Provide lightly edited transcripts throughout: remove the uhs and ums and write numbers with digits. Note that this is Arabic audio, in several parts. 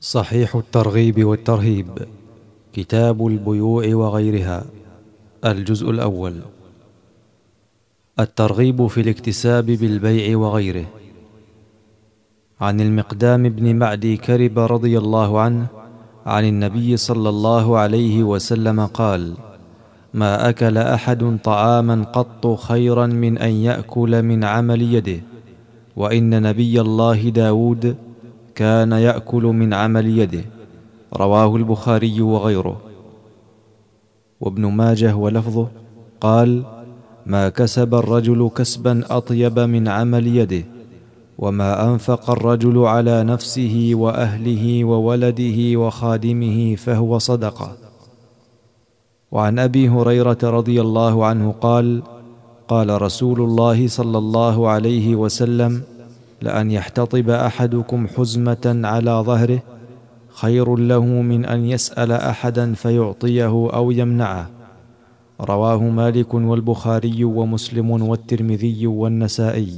صحيح الترغيب والترهيب، كتاب البيوع وغيرها. الجزء الأول. الترغيب في الاكتساب بالبيع وغيره. عن المقدام بن معدي كرب رضي الله عنه عن النبي صلى الله عليه وسلم قال: ما أكل أحد طعاما قط خيرا من أن يأكل من عمل يده، وإن نبي الله داود كان يأكل من عمل يده. رواه البخاري وغيره. وابن ماجه ولفظه قال: ما كسب الرجل كسبا أطيب من عمل يده، وما أنفق الرجل على نفسه وأهله وولده وخادمه فهو صدقة. وعن أبي هريرة رضي الله عنه قال: قال رسول الله صلى الله عليه وسلم: لأن يحتطب أحدكم حزمة على ظهره خير له من أن يسأل أحدا فيعطيه أو يمنعه. رواه مالك والبخاري ومسلم والترمذي والنسائي.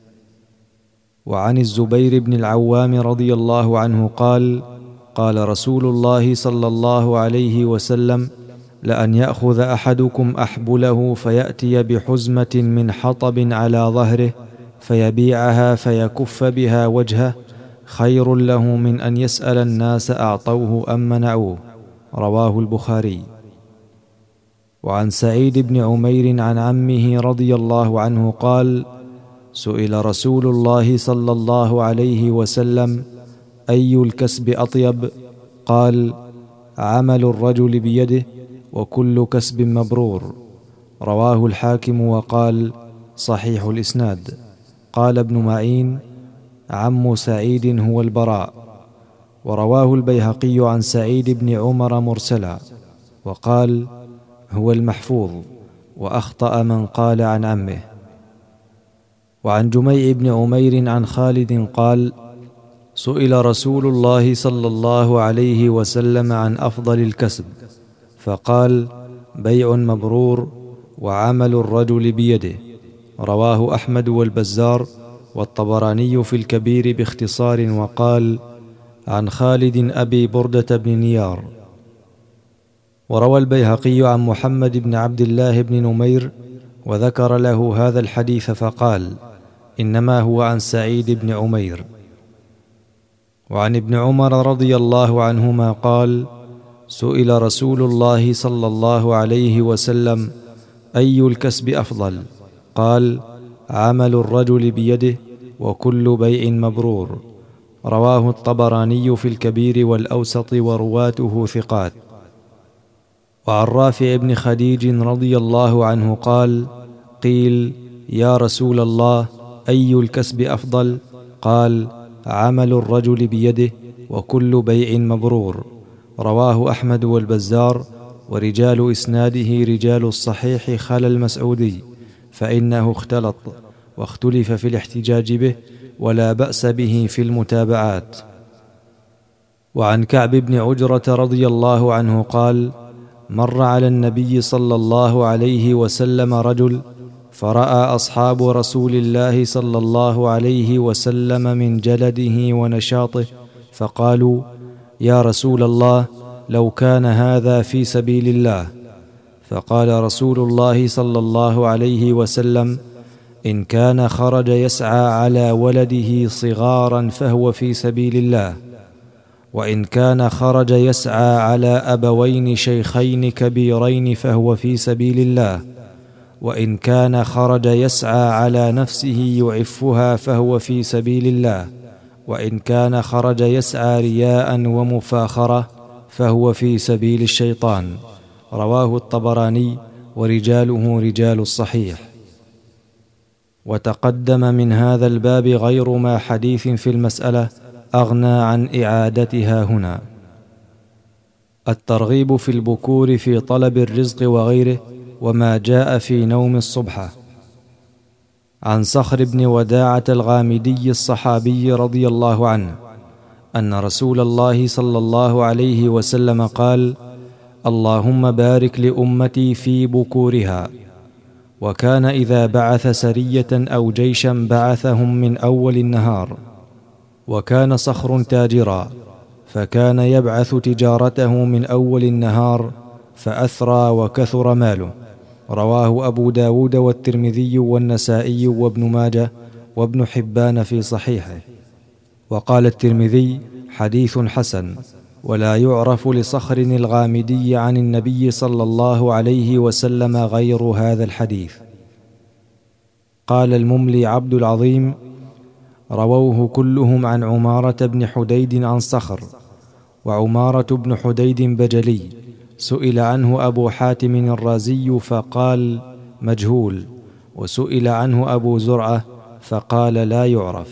وعن الزبير بن العوام رضي الله عنه قال: قال رسول الله صلى الله عليه وسلم: لأن يأخذ أحدكم أحبله فيأتي بحزمة من حطب على ظهره فيبيعها فيكف بها وجهه خير له من أن يسأل الناس أعطوه أم منعوه. رواه البخاري. وعن سعيد بن عمير عن عمه رضي الله عنه قال: سئل رسول الله صلى الله عليه وسلم: أي الكسب أطيب؟ قال: عمل الرجل بيده، وكل كسب مبرور. رواه الحاكم وقال: صحيح الإسناد. قال ابن معين: عم سعيد هو البراء. ورواه البيهقي عن سعيد بن عمر مرسلا، وقال: هو المحفوظ، وأخطأ من قال عن عمه. وعن جميع بن عمير عن خالد قال: سئل رسول الله صلى الله عليه وسلم عن أفضل الكسب، فقال: بيع مبرور، وعمل الرجل بيده. رواه أحمد والبزار والطبراني في الكبير باختصار، وقال: عن خالد أبي بردة بن نيار. وروى البيهقي عن محمد بن عبد الله بن نمير وذكر له هذا الحديث فقال: إنما هو عن سعيد بن عمير. وعن ابن عمر رضي الله عنهما قال: سئل رسول الله صلى الله عليه وسلم: أي الكسب أفضل؟ قال: عمل الرجل بيده، وكل بيع مبرور. رواه الطبراني في الكبير والأوسط ورواته ثقات. وعن رافع بن خديج رضي الله عنه قال: قيل: يا رسول الله، أي الكسب أفضل؟ قال: عمل الرجل بيده، وكل بيع مبرور. رواه أحمد والبزار، ورجال إسناده رجال الصحيح خلا المسعودي، فإنه اختلط واختلف في الاحتجاج به، ولا بأس به في المتابعات. وعن كعب بن عجرة رضي الله عنه قال: مر على النبي صلى الله عليه وسلم رجل، فرأى أصحاب رسول الله صلى الله عليه وسلم من جلده ونشاطه، فقالوا: يا رسول الله، لو كان هذا في سبيل الله. فقال رسول الله صلى الله عليه وسلم: إن كان خرج يسعى على ولده صغارا فهو في سبيل الله، وإن كان خرج يسعى على أبوين شيخين كبيرين فهو في سبيل الله، وإن كان خرج يسعى على نفسه يعفها فهو في سبيل الله، وإن كان خرج يسعى رياء ومفاخرة فهو في سبيل الشيطان. رواه الطبراني، ورجاله رجال الصحيح. وتقدم من هذا الباب غير ما حديث في المسألة أغنى عن إعادتها هنا. الترغيب في البكور في طلب الرزق وغيره، وما جاء في نوم الصبحة. عن صخر بن وداعة الغامدي الصحابي رضي الله عنه أن رسول الله صلى الله عليه وسلم قال: اللهم بارك لأمتي في بكورها. وكان إذا بعث سرية أو جيشا بعثهم من أول النهار. وكان صخر تاجرا، فكان يبعث تجارته من أول النهار فأثرى وكثر ماله. رواه أبو داود والترمذي والنسائي وابن ماجه وابن حبان في صحيحه. وقال الترمذي: حديث حسن، ولا يعرف لصخر الغامدي عن النبي صلى الله عليه وسلم غير هذا الحديث. قال المملي عبد العظيم: رووه كلهم عن عمارة بن حديد عن صخر. وعمارة بن حديد بجلي، سئل عنه أبو حاتم الرازي فقال: مجهول. وسئل عنه أبو زرعة فقال: لا يعرف.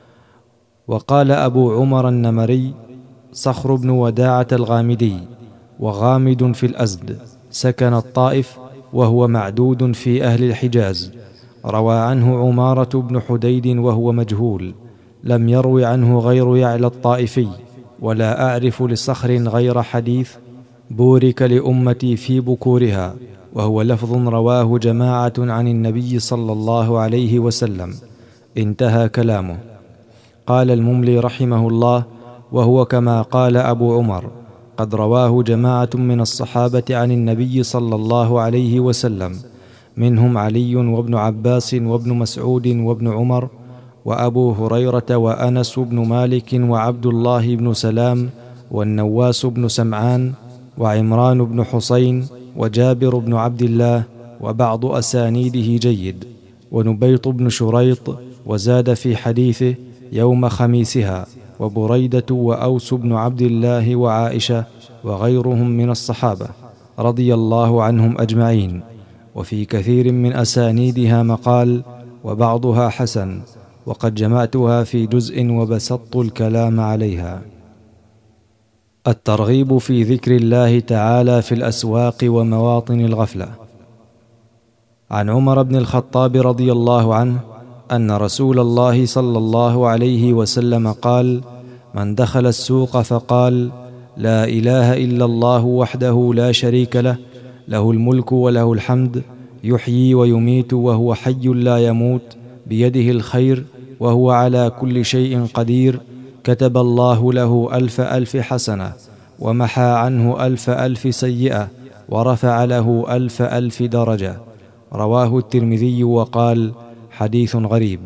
وقال أبو عمر النمري: صخر بن وداعة الغامدي، وغامد في الأزد، سكن الطائف، وهو معدود في أهل الحجاز. روى عنه عمارة بن حديد وهو مجهول، لم يروي عنه غير يعلى الطائفي. ولا أعرف لصخر غير حديث: بورك لأمتي في بكورها، وهو لفظ رواه جماعة عن النبي صلى الله عليه وسلم. انتهى كلامه. قال المملي رحمه الله: وهو كما قال أبو عمر، قد رواه جماعة من الصحابة عن النبي صلى الله عليه وسلم، منهم علي وابن عباس وابن مسعود وابن عمر وأبو هريرة وأنس بن مالك وعبد الله بن سلام والنواس بن سمعان وعمران بن حسين وجابر بن عبد الله، وبعض أسانيده جيد. ونبيط بن شريط، وزاد في حديثه: يوم خميسها، وبريدة وأوس بن عبد الله وعائشة وغيرهم من الصحابة رضي الله عنهم أجمعين. وفي كثير من أسانيدها مقال، وبعضها حسن، وقد جمعتها في جزء وبسطت الكلام عليها. الترغيب في ذكر الله تعالى في الأسواق ومواطن الغفلة. عن عمر بن الخطاب رضي الله عنه أن رسول الله صلى الله عليه وسلم قال: من دخل السوق فقال: لا إله إلا الله وحده لا شريك له، له الملك وله الحمد، يحيي ويميت وهو حي لا يموت، بيده الخير وهو على كل شيء قدير، كتب الله له 1000 حسنة، ومحى عنه 1000 سيئة، ورفع له 1000 درجة. رواه الترمذي وقال: حديث غريب.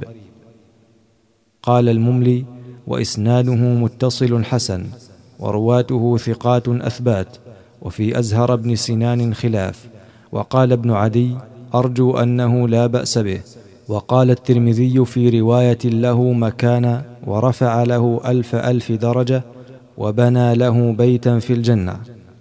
قال المملي: وإسناده متصل حسن، ورواته ثقات أثبات. وفي أزهر بن سنان خلاف. وقال ابن عدي: أرجو أنه لا بأس به. وقال الترمذي في رواية له مكان: ورفع له 1000 درجة، وبنى له بيتا في الجنة.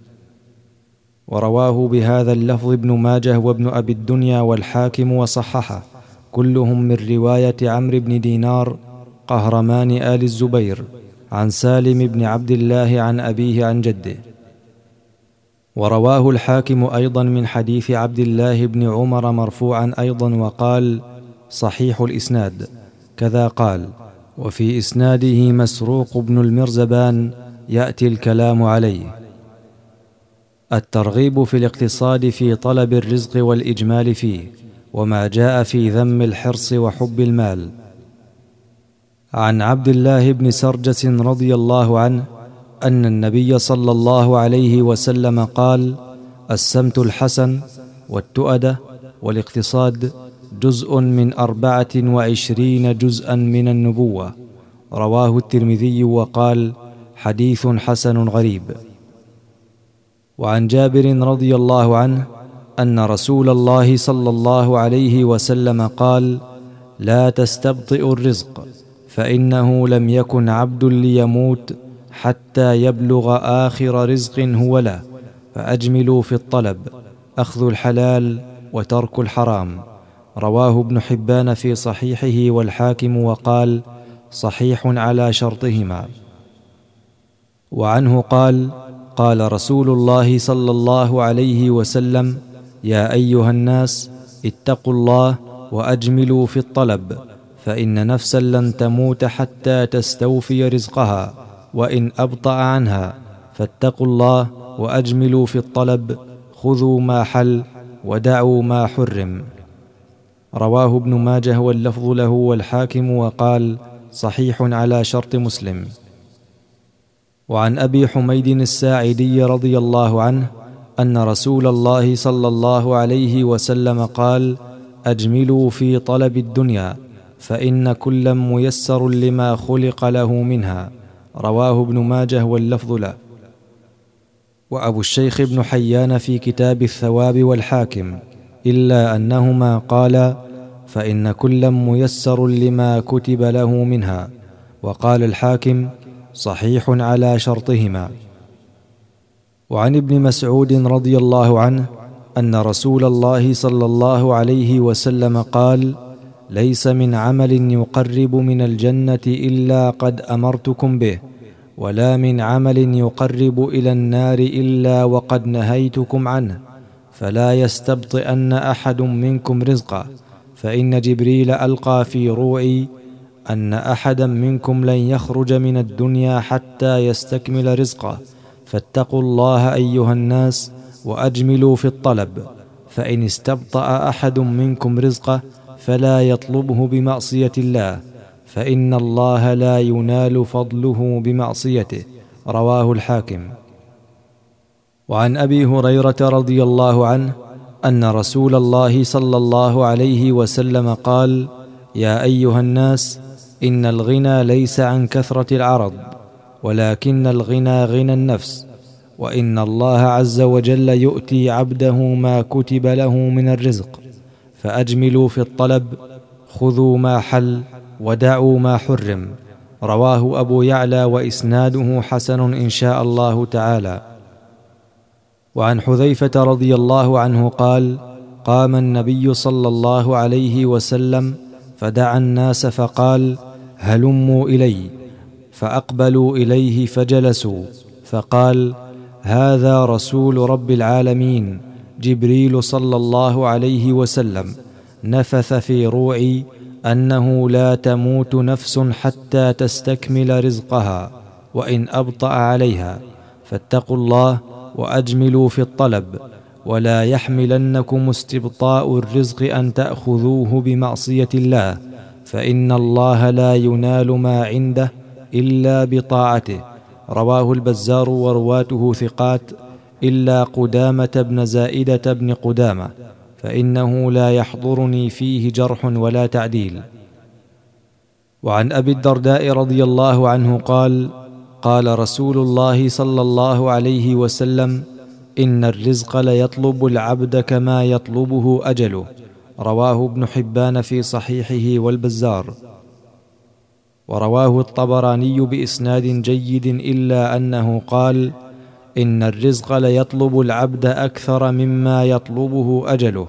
ورواه بهذا اللفظ ابن ماجه وابن أبي الدنيا والحاكم وصححه، كلهم من رواية عمرو بن دينار قهرمان آل الزبير عن سالم بن عبد الله عن أبيه عن جده. ورواه الحاكم أيضا من حديث عبد الله بن عمر مرفوعا أيضا، وقال: صحيح الإسناد. كذا قال: وفي إسناده مسروق بن المرزبان، يأتي الكلام عليه. الترغيب في الاقتصاد في طلب الرزق والإجمال فيه، وما جاء في ذم الحرص وحب المال. عن عبد الله بن سرجس رضي الله عنه أن النبي صلى الله عليه وسلم قال: السمت الحسن والتؤدة والاقتصاد جزء من 24 جزءا من النبوة. رواه الترمذي وقال: حديث حسن غريب. وعن جابر رضي الله عنه أن رسول الله صلى الله عليه وسلم قال: لا تستبطئوا الرزق، فإنه لم يكن عبد ليموت حتى يبلغ آخر رزق هو له، فأجملوا في الطلب، أخذ الحلال وترك الحرام. رواه ابن حبان في صحيحه والحاكم وقال: صحيح على شرطهما. وعنه قال: قال رسول الله صلى الله عليه وسلم: يا أيها الناس، اتقوا الله وأجملوا في الطلب، فإن نفسا لن تموت حتى تستوفي رزقها، وإن أبطأ عنها، فاتقوا الله وأجملوا في الطلب، خذوا ما حل ودعوا ما حرم. رواه ابن ماجه واللفظ له والحاكم وقال: صحيح على شرط مسلم. وعن أبي حميد الساعدي رضي الله عنه أن رسول الله صلى الله عليه وسلم قال: أجملوا في طلب الدنيا فإن كلا ميسر لما خلق له منها. رواه ابن ماجه واللفظ له. وأبو الشيخ ابن حيان في كتاب الثواب والحاكم إلا أنهما قال: فإن كلا ميسر لما كتب له منها. وقال الحاكم: صحيح على شرطهما. وعن ابن مسعود رضي الله عنه أن رسول الله صلى الله عليه وسلم قال: ليس من عمل يقرب من الجنة إلا قد أمرتكم به، ولا من عمل يقرب إلى النار إلا وقد نهيتكم عنه، فلا يستبطئن أحد منكم رزقه، فإن جبريل ألقى في روعي أن أحدا منكم لن يخرج من الدنيا حتى يستكمل رزقه، فاتقوا الله أيها الناس وأجملوا في الطلب، فإن استبطأ أحد منكم رزقه فلا يطلبه بمعصية الله، فإن الله لا ينال فضله بمعصيته. رواه الحاكم. وعن أبي هريرة رضي الله عنه أن رسول الله صلى الله عليه وسلم قال: يا أيها الناس، إن الغنى ليس عن كثرة العرض، ولكن الغنى غنى النفس، وإن الله عز وجل يؤتي عبده ما كتب له من الرزق، فأجملوا في الطلب، خذوا ما حل ودعوا ما حرم. رواه أبو يعلى وإسناده حسن إن شاء الله تعالى. وعن حذيفة رضي الله عنه قال: قام النبي صلى الله عليه وسلم فدعا الناس فقال: هلموا إلي، فأقبلوا إليه فجلسوا، فقال: هذا رسول رب العالمين جبريل صلى الله عليه وسلم، نفث في روعي أنه لا تموت نفس حتى تستكمل رزقها وإن أبطأ عليها، فاتقوا الله وأجملوا في الطلب، ولا يحملنكم استبطاء الرزق أن تأخذوه بمعصية الله، فإن الله لا ينال ما عنده إلا بطاعته. رواه البزار ورواته ثقات إلا قدامة بن زائدة بن قدامة، فإنه لا يحضرني فيه جرح ولا تعديل. وعن أبي الدرداء رضي الله عنه قال: قال رسول الله صلى الله عليه وسلم: إن الرزق ليطلب العبد كما يطلبه أجله. رواه ابن حبان في صحيحه والبزار. ورواه الطبراني بإسناد جيد إلا أنه قال: إن الرزق ليطلب العبد أكثر مما يطلبه أجله.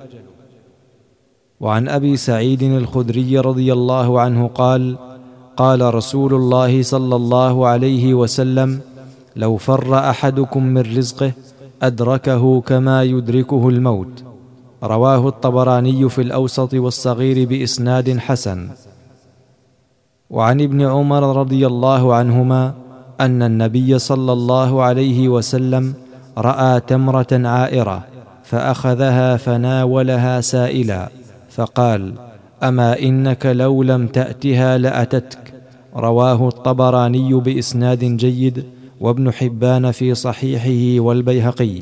وعن أبي سعيد الخدري رضي الله عنه قال: قال رسول الله صلى الله عليه وسلم: لو فر أحدكم من رزقه أدركه كما يدركه الموت. رواه الطبراني في الأوسط والصغير بإسناد حسن. وعن ابن عمر رضي الله عنهما أن النبي صلى الله عليه وسلم رأى تمرة عائرة فأخذها فناولها سائلا، فقال: أما إنك لو لم تأتها لأتتك. رواه الطبراني بإسناد جيد، وابن حبان في صحيحه والبيهقي.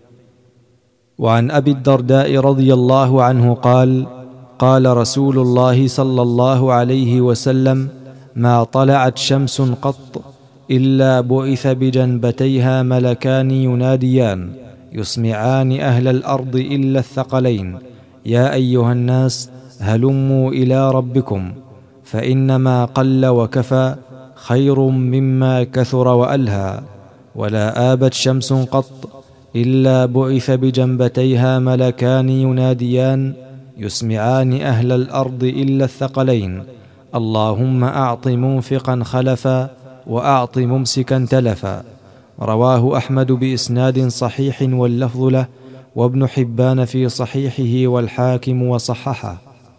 وعن أبي الدرداء رضي الله عنه قال: قال رسول الله صلى الله عليه وسلم: ما طلعت شمس قط إلا بعث بجنبتيها ملكان يناديان يسمعان أهل الأرض إلا الثقلين: يا أيها الناس، هلموا إلى ربكم، فإنما قل وكفى خير مما كثر وألهى. ولا آبت شمس قط إلا بعث بجنبتيها ملكان يناديان يسمعان أهل الأرض إلا الثقلين: اللهم أعط منفقا خلفا وأعط ممسكا تلفا. رواه أحمد بإسناد صحيح واللفظ له، وابن حبان في صحيحه والحاكم وصححه.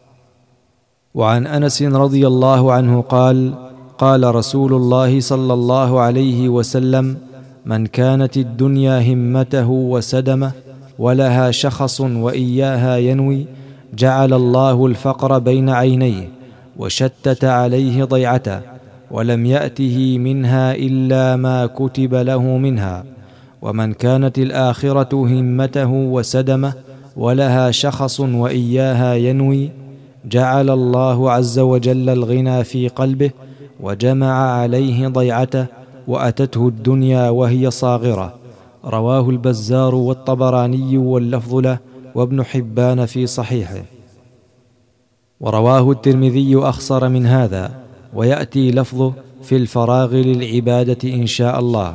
وعن أنس رضي الله عنه قال: قال رسول الله صلى الله عليه وسلم: من كانت الدنيا همته وسدمه ولها شخص وإياها ينوي، جعل الله الفقر بين عينيه وشتت عليه ضيعته، ولم يأته منها إلا ما كتب له منها. ومن كانت الآخرة همته وسدمه ولها شخص وإياها ينوي، جعل الله عز وجل الغنى في قلبه وجمع عليه ضيعته، وأتته الدنيا وهي صاغرة. رواه البزار والطبراني واللفظ له، وابن حبان في صحيحه. ورواه الترمذي أخصر من هذا، ويأتي لفظه في الفراغ للعبادة إن شاء الله.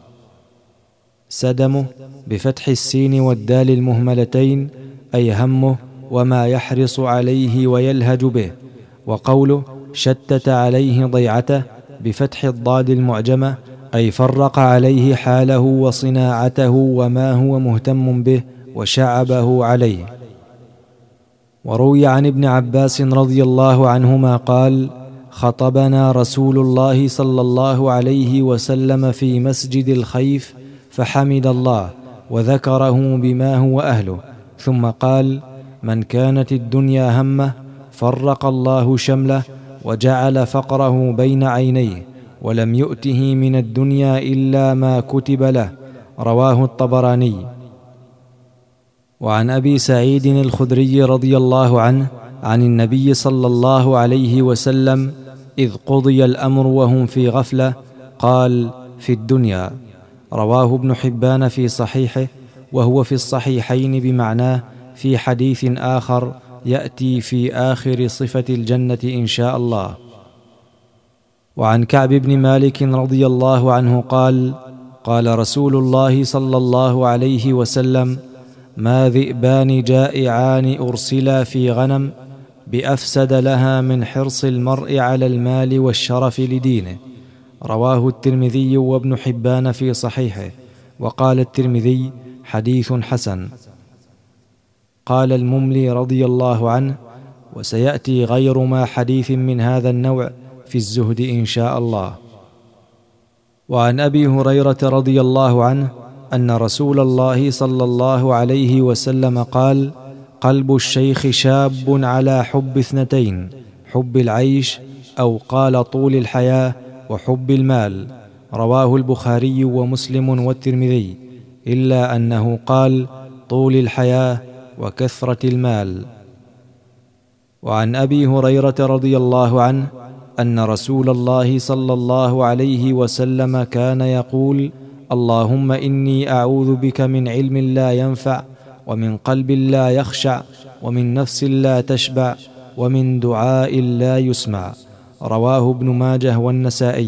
سدمه بفتح السين والدال المهملتين، أي همه وما يحرص عليه ويلهج به. وقوله شتت عليه ضيعته بفتح الضاد المعجمة، أي فرق عليه حاله وصناعته وما هو مهتم به وشعبه عليه. وروي عن ابن عباس رضي الله عنهما قال: خطبنا رسول الله صلى الله عليه وسلم في مسجد الخيف، فحمد الله وذكره بما هو أهله، ثم قال: من كانت الدنيا همه فرق الله شمله وجعل فقره بين عينيه، ولم يؤته من الدنيا إلا ما كتب له. رواه الطبراني. وعن أبي سعيد الخدري رضي الله عنه عن النبي صلى الله عليه وسلم إذ قضي الأمر وهم في غفلة قال: في الدنيا. رواه ابن حبان في صحيحه، وهو في الصحيحين بمعناه في حديث آخر يأتي في آخر صفة الجنة إن شاء الله. وعن كعب بن مالك رضي الله عنه قال: قال رسول الله صلى الله عليه وسلم: ما ذئبان جائعان أرسلا في غنم بأفسد لها من حرص المرء على المال والشرف لدينه. رواه الترمذي وابن حبان في صحيحه. وقال الترمذي: حديث حسن. قال المملي رضي الله عنه: وسيأتي غير ما حديث من هذا النوع في الزهد إن شاء الله. وعن أبي هريرة رضي الله عنه أن رسول الله صلى الله عليه وسلم قال: قلب الشيخ شاب على حب اثنتين: حب العيش، أو قال طول الحياة، وحب المال. رواه البخاري ومسلم والترمذي، إلا أنه قال طول الحياة وكثرة المال. وعن أبي هريرة رضي الله عنه أن رسول الله صلى الله عليه وسلم كان يقول: اللهم إني أعوذ بك من علم لا ينفع، ومن قلب لا يخشع، ومن نفس لا تشبع، ومن دعاء لا يسمع. رواه ابن ماجه والنسائي.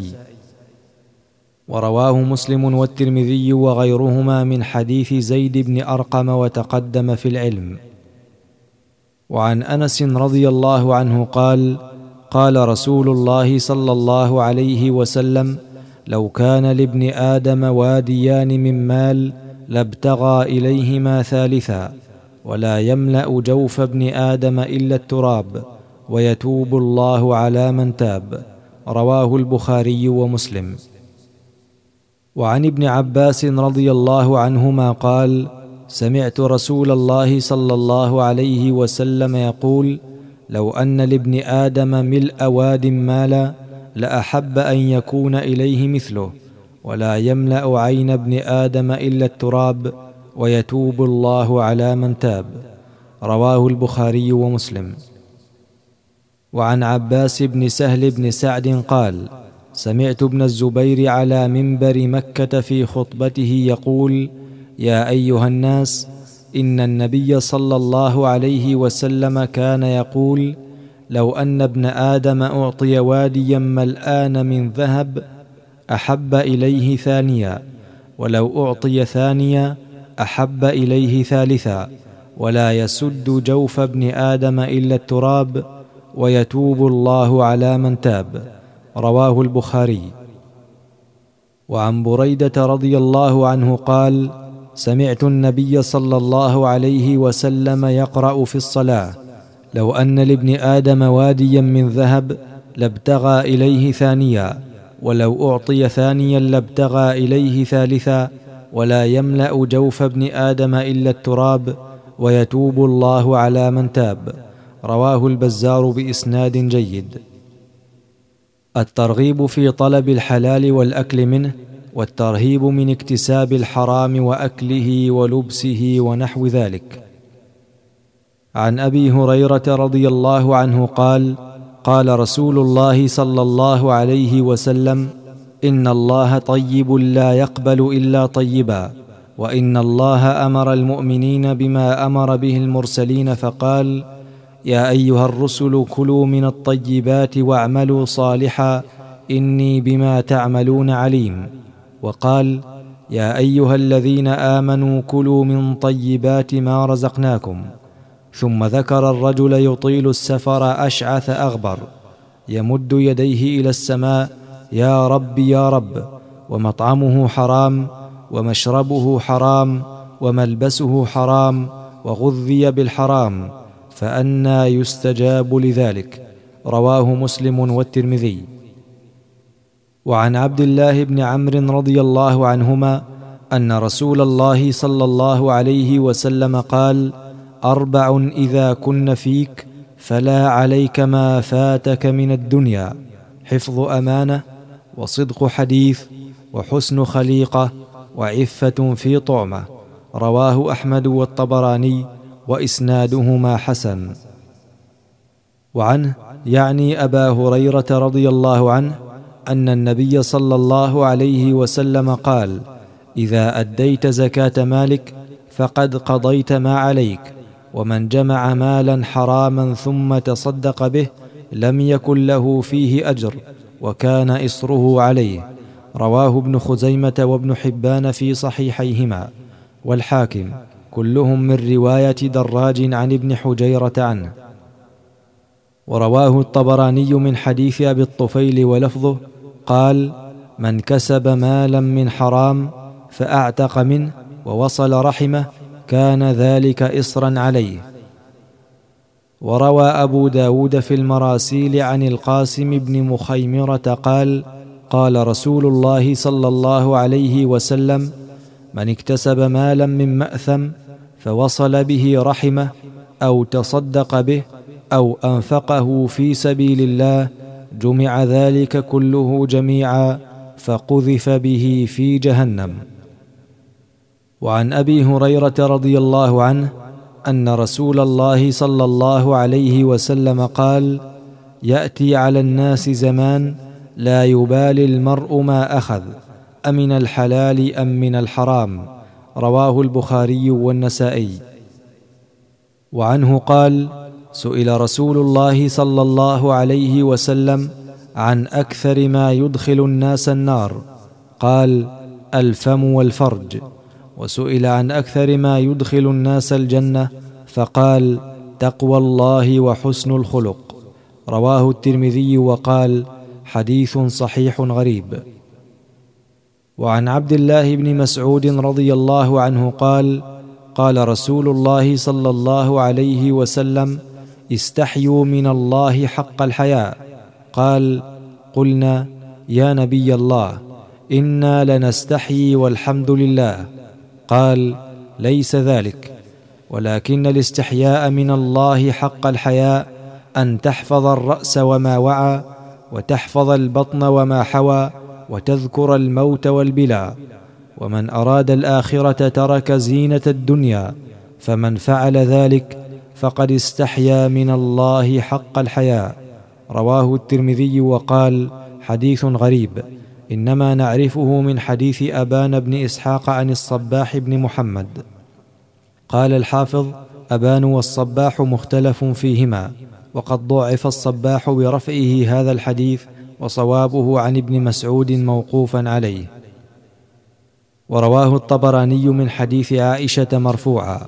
ورواه مسلم والترمذي وغيرهما من حديث زيد بن أرقم وتقدم في العلم. وعن أنس رضي الله عنه قال: قال رسول الله صلى الله عليه وسلم: لو كان لابن آدم واديان من مال لابتغى إليهما ثالثا، ولا يملأ جوف ابن آدم إلا التراب، ويتوب الله على من تاب. رواه البخاري ومسلم. وعن ابن عباس رضي الله عنهما قال: سمعت رسول الله صلى الله عليه وسلم يقول: لو أن لابن آدم ملء واد مالا لأحب أن يكون إليه مثله، ولا يملأ عين ابن آدم إلا التراب، ويتوب الله على من تاب. رواه البخاري ومسلم. وعن عباس بن سهل بن سعد قال: سمعت ابن الزبير على منبر مكة في خطبته يقول: يا أيها الناس، إن النبي صلى الله عليه وسلم كان يقول: لو أن ابن آدم أعطي واديا ملآن من ذهب أحب إليه ثانيا، ولو أعطي ثانيا أحب إليه ثالثا، ولا يسد جوف ابن آدم إلا التراب، ويتوب الله على من تاب. رواه البخاري. وعن بريدة رضي الله عنه قال: سمعت النبي صلى الله عليه وسلم يقرأ في الصلاة: لو أن لابن آدم واديا من ذهب لابتغى إليه ثانيا، ولو أعطي ثانيا لابتغى إليه ثالثا، ولا يملأ جوف ابن آدم إلا التراب، ويتوب الله على من تاب. رواه البزار بإسناد جيد. الترغيب في طلب الحلال والأكل منه، والترهيب من اكتساب الحرام وأكله ولبسه ونحو ذلك. عن أبي هريرة رضي الله عنه قال: قال رسول الله صلى الله عليه وسلم: إن الله طيب لا يقبل إلا طيبا، وإن الله أمر المؤمنين بما أمر به المرسلين فقال: يا أيها الرسل كلوا من الطيبات واعملوا صالحا إني بما تعملون عليم. وقال: يا أيها الذين آمنوا كلوا من طيبات ما رزقناكم. ثم ذكر الرجل يطيل السفر أشعث أغبر يمد يديه إلى السماء: يا رب يا رب، ومطعمه حرام ومشربه حرام وملبسه حرام وغذي بالحرام، فأنى يستجاب لذلك؟ رواه مسلم والترمذي. وعن عبد الله بن عمرو رضي الله عنهما أن رسول الله صلى الله عليه وسلم قال: 4 إذا كن فيك فلا عليك ما فاتك من الدنيا: حفظ أمانة، وصدق حديث، وحسن خليقة، وعفة في طعمة. رواه أحمد والطبراني، وإسنادهما حسن. وعنه يعني أبا هريرة رضي الله عنه أن النبي صلى الله عليه وسلم قال: إذا أديت زكاة مالك فقد قضيت ما عليك، ومن جمع مالا حراما ثم تصدق به لم يكن له فيه أجر وكان إصره عليه. رواه ابن خزيمة وابن حبان في صحيحيهما، والحاكم، كلهم من رواية دراج عن ابن حجيرة عنه. ورواه الطبراني من حديث أبي الطفيل ولفظه قال: من كسب مالا من حرام فأعتق منه ووصل رحمه كان ذلك إصرا عليه. وروى أبو داود في المراسيل عن القاسم بن مخيمرة قال: قال رسول الله صلى الله عليه وسلم: من اكتسب مالا من مأثم فوصل به رحمه أو تصدق به أو أنفقه في سبيل الله جمع ذلك كله جميعا فقذف به في جهنم. وعن أبي هريرة رضي الله عنه أن رسول الله صلى الله عليه وسلم قال: يأتي على الناس زمان لا يبالي المرء ما أخذ أمن الحلال أم من الحرام. رواه البخاري والنسائي. وعنه قال: سئل رسول الله صلى الله عليه وسلم عن أكثر ما يدخل الناس النار، قال: الفم والفرج. وسئل عن أكثر ما يدخل الناس الجنة، فقال: تقوى الله وحسن الخلق. رواه الترمذي وقال: حديث صحيح غريب. وعن عبد الله بن مسعود رضي الله عنه قال: قال رسول الله صلى الله عليه وسلم: استحيوا من الله حق الحياء. قال: قلنا: يا نبي الله، إنا لنستحيي والحمد لله. قال: ليس ذلك، ولكن الاستحياء من الله حق الحياء أن تحفظ الرأس وما وعى، وتحفظ البطن وما حوى، وتذكر الموت والبلى. ومن أراد الآخرة ترك زينة الدنيا، فمن فعل ذلك فقد استحيا من الله حق الحياء. رواه الترمذي وقال: حديث غريب، إنما نعرفه من حديث أبان بن إسحاق عن الصباح بن محمد. قال الحافظ: أبان والصباح مختلف فيهما، وقد ضعف الصباح برفعه هذا الحديث، وصوابه عن ابن مسعود موقوفا عليه. ورواه الطبراني من حديث عائشة مرفوعا.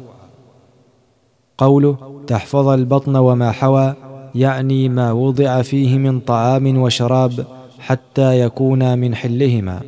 قوله: تحفظ البطن وما حوى، يعني ما وضع فيه من طعام وشراب حتى يكونا من حلهما.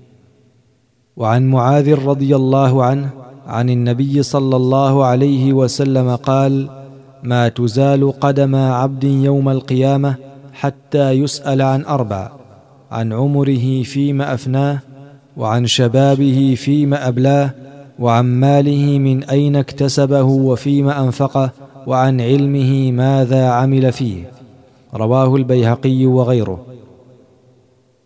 وعن معاذ رضي الله عنه عن النبي صلى الله عليه وسلم قال: ما تزال قدم عبد يوم القيامة حتى يسأل عن 4: عن عمره فيما أفناه، وعن شبابه فيما أبلاه، وعن ماله من أين اكتسبه وفيما أنفقه، وعن علمه ماذا عمل فيه. رواه البيهقي وغيره.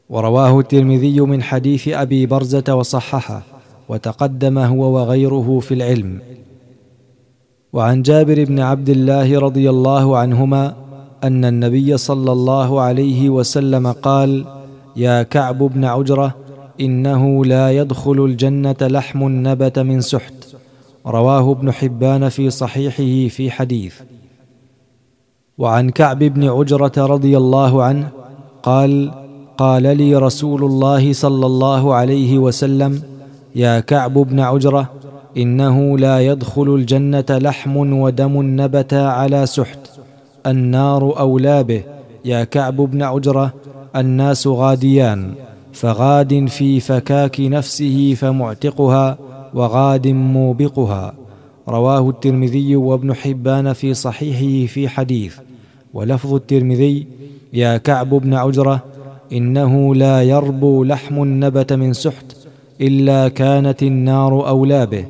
ورواه الترمذي من حديث أبي برزة وصححه، وتقدم هو وغيره في العلم. وعن جابر بن عبد الله رضي الله عنهما أن النبي صلى الله عليه وسلم قال: يا كعب بن عجرة، إنه لا يدخل الجنة لحم نبت من سحت. رواه ابن حبان في صحيحه في حديث. وعن كعب بن عجرة رضي الله عنه قال: قال لي رسول الله صلى الله عليه وسلم: يا كعب بن عجرة، إنه لا يدخل الجنة لحم ودم نبتا على سحت، النار أولى به. يا كعب بن عجرة، الناس غاديان، فغاد في فكاك نفسه فمعتقها، وغاد موبقها. رواه الترمذي وابن حبان في صحيحه في حديث. ولفظ الترمذي: يا كعب بن عجرة، إنه لا يربو لحم نبت من سحت إلا كانت النار أولى به.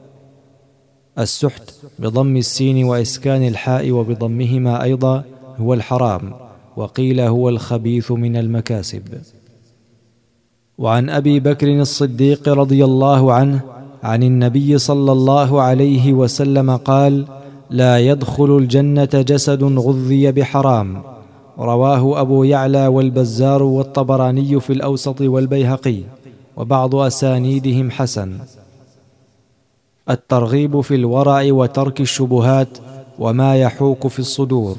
السحت بضم السين وإسكان الحاء وبضمهما أيضا هو الحرام، وقيل هو الخبيث من المكاسب. وعن أبي بكر الصديق رضي الله عنه عن النبي صلى الله عليه وسلم قال: لا يدخل الجنة جسد غذي بحرام. رواه أبو يعلى والبزار والطبراني في الأوسط والبيهقي، وبعض أسانيدهم حسن. الترغيب في الورع وترك الشبهات وما يحوك في الصدور.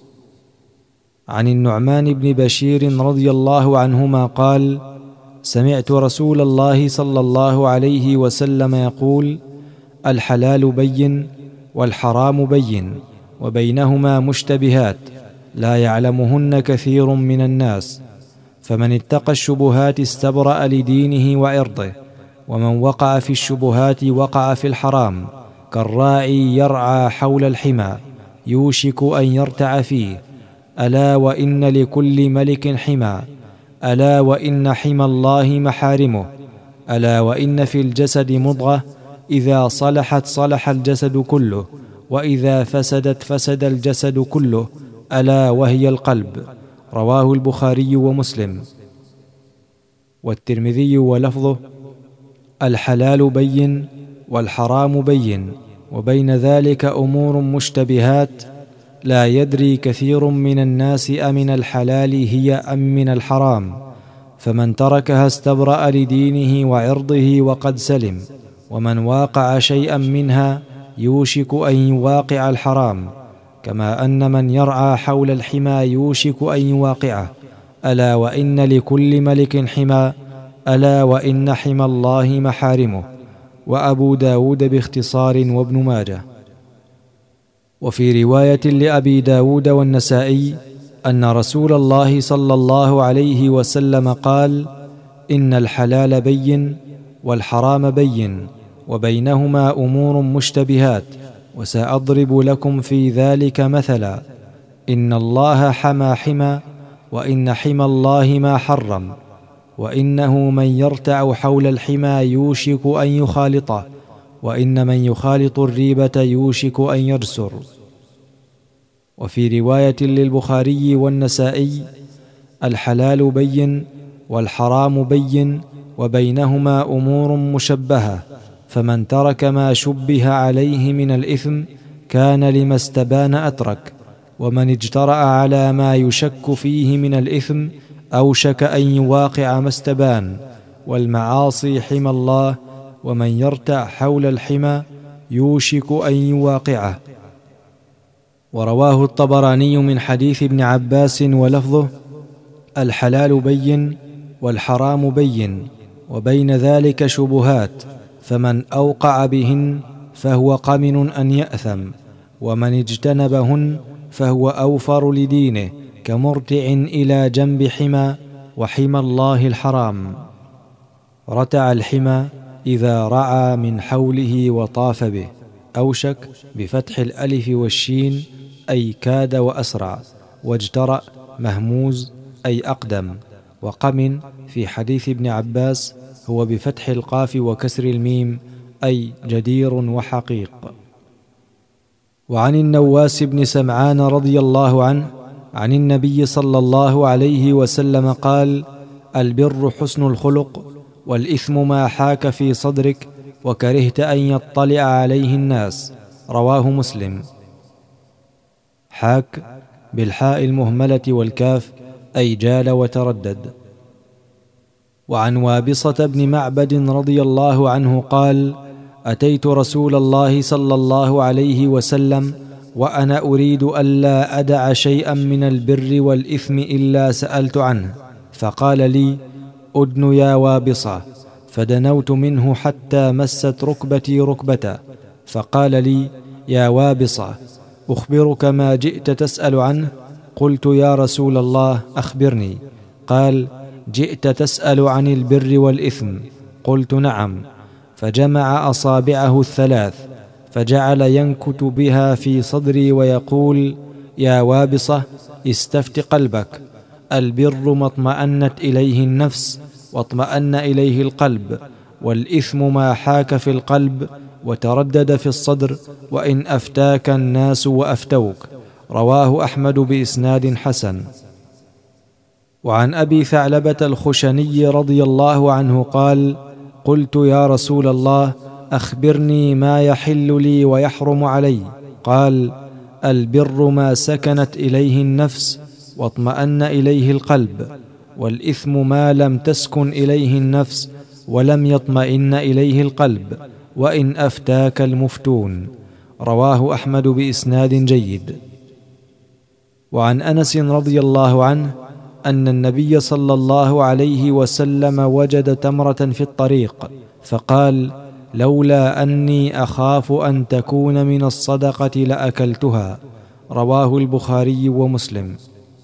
عن النعمان بن بشير رضي الله عنهما قال: سمعت رسول الله صلى الله عليه وسلم يقول: الحلال بين والحرام بين، وبينهما مشتبهات لا يعلمهن كثير من الناس، فمن اتقى الشبهات استبرأ لدينه وعرضه، ومن وقع في الشبهات وقع في الحرام، كالراعي يرعى حول الحمى يوشك أن يرتع فيه. ألا وإن لكل ملك حمى، ألا وإن حمى الله محارمه، ألا وإن في الجسد مضغة إذا صلحت صلح الجسد كله، وإذا فسدت فسد الجسد كله، ألا وهي القلب. رواه البخاري ومسلم. والترمذي ولفظه: الحلال بين والحرام بين، وبين ذلك أمور مشتبهات لا يدري كثير من الناس أمن الحلال هي أم من الحرام، فمن تركها استبرأ لدينه وعرضه وقد سلم، ومن واقع شيئا منها يوشك أن يواقع الحرام، كما أن من يرعى حول الحمى يوشك أن يواقعه. ألا وإن لكل ملك حمى، ألا وإن حمى الله محارمه. وأبو داود باختصار، وابن ماجه. وفي رواية لأبي داود والنسائي أن رسول الله صلى الله عليه وسلم قال: إن الحلال بين والحرام بين، وبينهما أمور مشتبهات، وسأضرب لكم في ذلك مثلا: إن الله حمى حمى، وإن حمى الله ما حرم، وإنه من يرتع حول الحمى يوشك أن يخالطه، وإن من يخالط الريبة يوشك أن يجسر. وفي رواية للبخاري والنسائي: الحلال بين والحرام بين، وبينهما أمور مشبهة، فمن ترك ما شبه عليه من الإثم كان لما استبان أترك، ومن اجترأ على ما يشك فيه من الإثم أوشك أن يواقع ما استبان. والمعاصي حمى الله، ومن يرتع حول الحمى يوشك أن يواقعه. ورواه الطبراني من حديث ابن عباس ولفظه: الحلال بين والحرام بين، وبين ذلك شبهات، فمن أوقع بهن فهو قمن أن يأثم، ومن اجتنبهن فهو أوفر لدينه، كمرتع إلى جنب حمى، وحمى الله الحرام. رتع الحمى إذا رعى من حوله وطاف به. أوشك بفتح الألف والشين أي كاد وأسرع، واجترأ مهموز أي أقدم. وقمن في حديث ابن عباس هو بفتح القاف وكسر الميم أي جدير وحقيق. وعن النواس بن سمعان رضي الله عنه عن النبي صلى الله عليه وسلم قال: البر حسن الخلق، والإثم ما حاك في صدرك وكرهت أن يطلع عليه الناس. رواه مسلم. حاك بالحاء المهملة والكاف، أي جال وتردد. وعن وابصة بن معبد رضي الله عنه قال: أتيت رسول الله صلى الله عليه وسلم وأنا أريد ألا أدع شيئا من البر والإثم إلا سألت عنه، فقال لي: أدن يا وابصة. فدنوت منه حتى مست ركبتي ركبته، فقال لي: يا وابصة، أخبرك ما جئت تسأل عنه؟ قلت: يا رسول الله أخبرني. قال: جئت تسأل عن البر والإثم؟ قلت: نعم. فجمع أصابعه الثلاث فجعل ينكت بها في صدري ويقول: يا وابصة، استفت قلبك، البر ما اطمأنت إليه النفس واطمأن إليه القلب، والإثم ما حاك في القلب وتردد في الصدر، وإن أفتاك الناس وأفتوك. رواه أحمد بإسناد حسن. وعن أبي ثعلبة الخشني رضي الله عنه قال: قلت: يا رسول الله، أخبرني ما يحل لي ويحرم علي. قال: البر ما سكنت إليه النفس واطمأن إليه القلب، والإثم ما لم تسكن إليه النفس ولم يطمئن إليه القلب، وإن أفتاك المفتون. رواه أحمد بإسناد جيد. وعن أنس رضي الله عنه أن النبي صلى الله عليه وسلم وجد تمرة في الطريق فقال: لولا أني أخاف أن تكون من الصدقة لأكلتها. رواه البخاري ومسلم.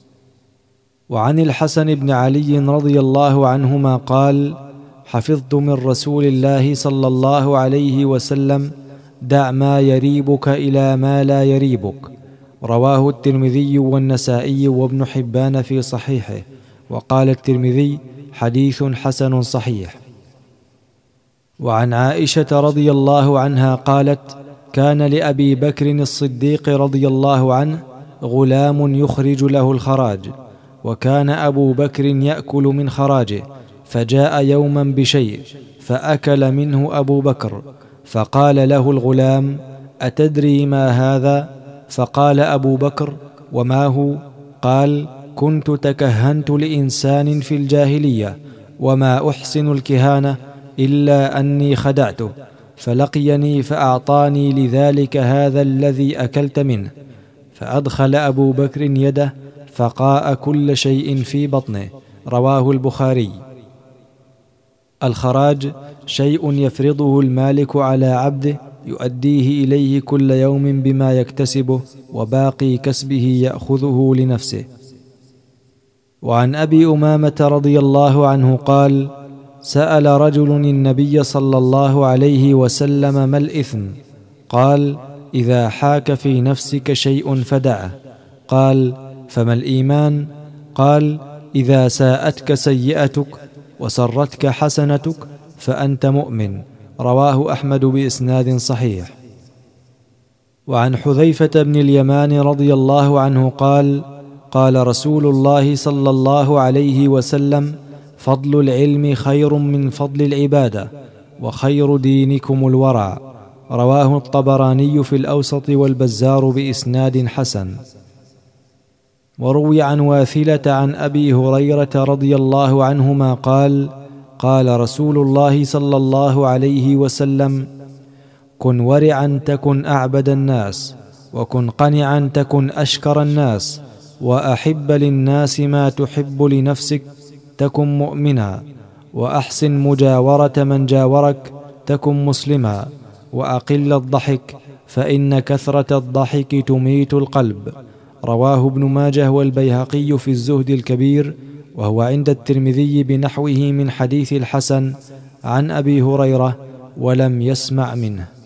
وعن الحسن بن علي رضي الله عنهما قال: حفظت من رسول الله صلى الله عليه وسلم: دع ما يريبك إلى ما لا يريبك. رواه الترمذي والنسائي وابن حبان في صحيحه، وقال الترمذي: حديث حسن صحيح. وعن عائشة رضي الله عنها قالت: كان لأبي بكر الصديق رضي الله عنه غلام يخرج له الخراج، وكان أبو بكر يأكل من خراجه، فجاء يوما بشيء فأكل منه أبو بكر، فقال له الغلام: أتدري ما هذا؟ فقال أبو بكر: وما هو؟ قال: كنت تكهنت لإنسان في الجاهلية، وما أحسن الكهانة إلا أني خدعته، فلقيني فأعطاني لذلك هذا الذي أكلت منه. فأدخل أبو بكر يده فقاء كل شيء في بطنه. رواه البخاري. الخراج شيء يفرضه المالك على عبده يؤديه إليه كل يوم بما يكتسبه، وباقي كسبه يأخذه لنفسه. وعن أبي أمامة رضي الله عنه قال: سأل رجل النبي صلى الله عليه وسلم: ما الإثم؟ قال: إذا حاك في نفسك شيء فدعه. قال: فما الإيمان؟ قال: إذا ساءتك سيئتك وسرتك حسنتك فأنت مؤمن. رواه أحمد بإسناد صحيح. وعن حذيفة بن اليمان رضي الله عنه قال: قال رسول الله صلى الله عليه وسلم: فضل العلم خير من فضل العبادة، وخير دينكم الورع. رواه الطبراني في الأوسط والبزار بإسناد حسن. وروي عن واثلة عن أبي هريرة رضي الله عنهما قال: قال رسول الله صلى الله عليه وسلم: كن ورعا تكن أعبد الناس، وكن قنعا تكن أشكر الناس، وأحب للناس ما تحب لنفسك تكن مؤمنا، وأحسن مجاورة من جاورك تكن مسلما، وأقل الضحك فإن كثرة الضحك تميت القلب. رواه ابن ماجه والبيهقي في الزهد الكبير، وهو عند الترمذي بنحوه من حديث الحسن عن أبي هريرة ولم يسمع منه.